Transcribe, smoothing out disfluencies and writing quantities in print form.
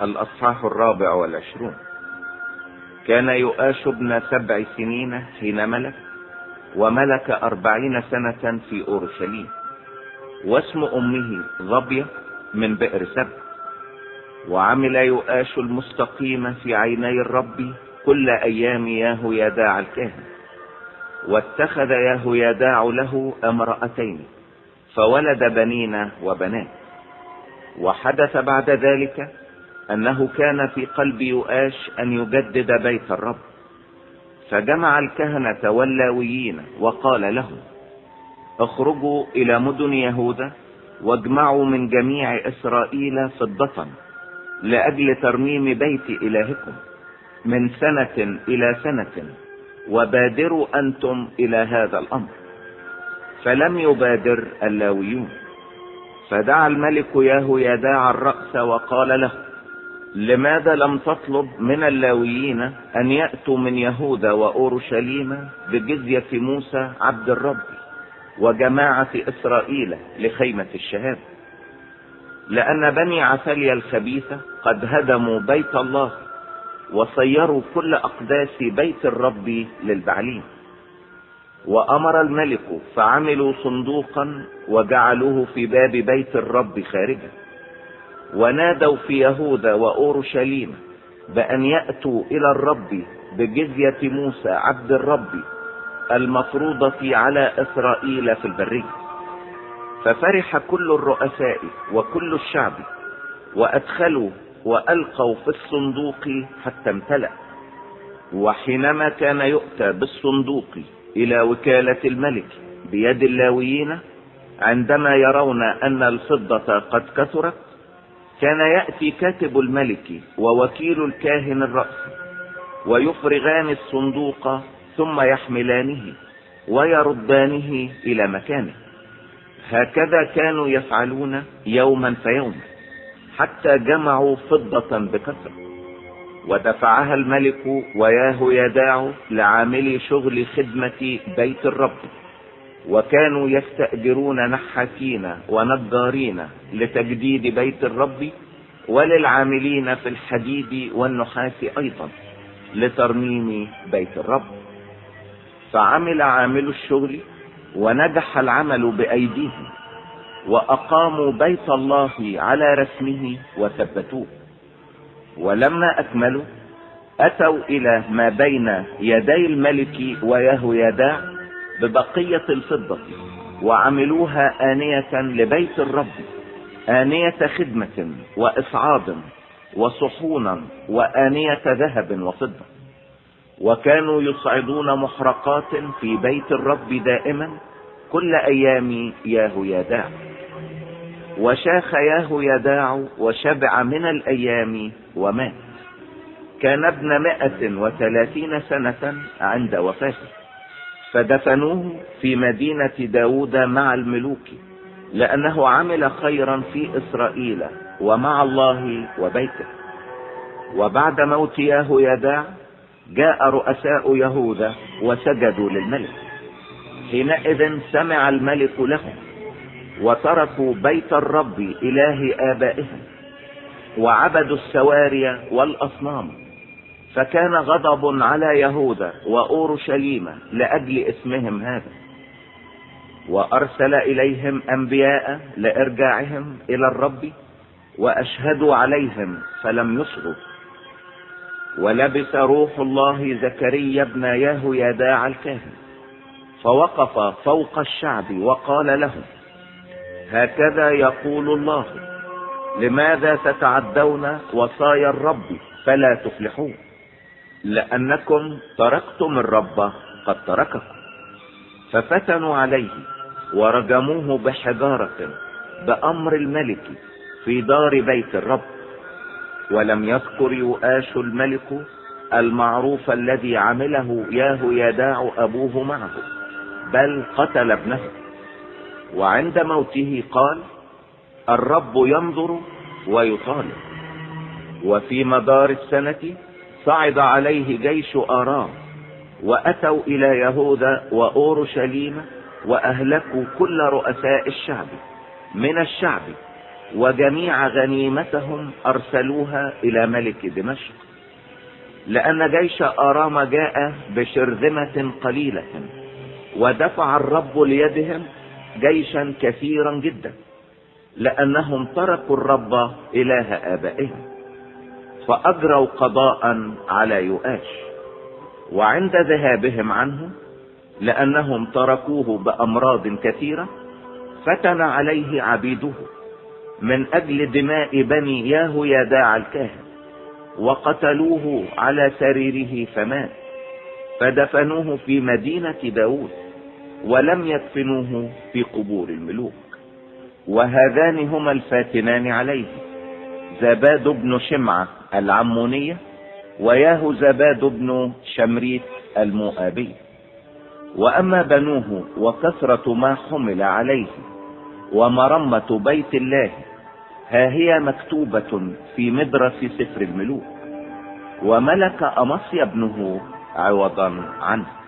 الأصحاح 24. كان يؤاش ابن 7 سنين حين ملك، وملك 40 سنة في أورشليم، واسم أمه ظبية من بئر سبع. وعمل يؤاش المستقيم في عيني الرب كل أيام يهويداع الكاهن، واتخذ يهويداع له امرأتين، فولد بنين وبنات. وحدث بعد ذلك أنه كان في قلب يؤاش أن يجدد بيت الرب، فجمع الكهنة واللاويين وقال لهم: اخرجوا إلى مدن يهوذا واجمعوا من جميع إسرائيل فضة لأجل ترميم بيت إلهكم من سنة إلى سنة، وبادروا أنتم إلى هذا الأمر. فلم يبادر اللاويون. فدعا الملك يهويداع الرأس وقال له: لماذا لم تطلب من اللاويين أن يأتوا من يهوذا وأورشليم بجزية موسى عبد الرب وجماعة إسرائيل لخيمة الشهادة؟ لأن بني عثاليا الخبيثة قد هدموا بيت الله وصيروا كل أقداس بيت الرب للبعليم. وأمر الملك فعملوا صندوقا وجعلوه في باب بيت الرب خارجا، ونادوا في يهوذا وأورشليم بأن يأتوا إلى الرب بجزية موسى عبد الرب المفروضة على إسرائيل في البرية. ففرح كل الرؤساء وكل الشعب، وأدخلوا وألقوا في الصندوق حتى امتلأ. وحينما كان يؤتى بالصندوق إلى وكالة الملك بيد اللاويين، عندما يرون أن الفضة قد كثرت، كان يأتي كاتب الملك ووكيل الكاهن الرأس ويفرغان الصندوق، ثم يحملانه ويردانه إلى مكانه. هكذا كانوا يفعلون يوما فيوما، حتى جمعوا فضة بكثرة. ودفعها الملك ويهويداع لعاملي شغل خدمة بيت الرب، وكانوا يستأجرون نحاتين ونجارين لتجديد بيت الرب، وللعاملين في الحديد والنحاس أيضا لترميم بيت الرب. فعمل عامل الشغل ونجح العمل بأيديهم، وأقاموا بيت الله على رسمه وثبتوه. ولما أكملوا أتوا إلى ما بين يدي الملك ويهويداع ببقية الفضة، وعملوها آنية لبيت الرب، آنية خدمة وإصعاد وصحونا وآنية ذهب وفضة. وكانوا يصعدون محرقات في بيت الرب دائما كل أيام يهويداع. وشاخ يهويداع وشبع من الأيام ومات. كان ابن 130 سنة عند وفاته، فدفنوه في مدينة داود مع الملوك، لأنه عمل خيرا في إسرائيل ومع الله وبيته. وبعد موت يهويداع جاء رؤساء يهوذا وسجدوا للملك. حينئذ سمع الملك لهم، وتركوا بيت الرب إله آبائهم وعبدوا السواري والأصنام. فكان غضب على يهوذا وأورشليم لأجل اسمهم هذا، وأرسل إليهم أنبياء لإرجاعهم إلى الرب، وأشهدوا عليهم فلم يصغوا. ولبس روح الله زكريا ابن يهويداع الكاهن، فوقف فوق الشعب وقال لهم: هكذا يقول الله: لماذا تتعدون وصايا الرب فلا تفلحون؟ لأنكم تركتم الرب قد ترككم. ففتنوا عليه ورجموه بحجارة بأمر الملك في دار بيت الرب. ولم يذكر يؤاش الملك المعروف الذي عمله يهويداع أبوه معه، بل قتل ابنه. وعند موته قال: الرب ينظر ويطالب. وفي مدار السنة صعد عليه جيش آرام، وأتوا إلى يهوذا وأورشليم، وأهلكوا كل رؤساء الشعب من الشعب وجميع غنيمتهم أرسلوها إلى ملك دمشق، لأن جيش آرام جاء بشرذمة قليلة، ودفع الرب ليدهم جيشا كثيرا جدا، لأنهم تركوا الرب إله آبائهم، فأجروا قضاء على يؤاش. وعند ذهابهم عنه، لأنهم تركوه بأمراض كثيرة، فتن عليه عبيده من أجل دماء بني يهويداع الكاهن، وقتلوه على سريره فمات، فدفنوه في مدينة داود، ولم يدفنوه في قبور الملوك. وهذان هما الفاتنان عليه، زباد بن شمعة العمونية، ويهوزباد بن شمريت المؤابي. وأما بنوه وكثرة ما حمل عليه ومرمة بيت الله، ها هي مكتوبة في مدرس سفر الملوك، وملك أمصيا ابنه عوضا عنه.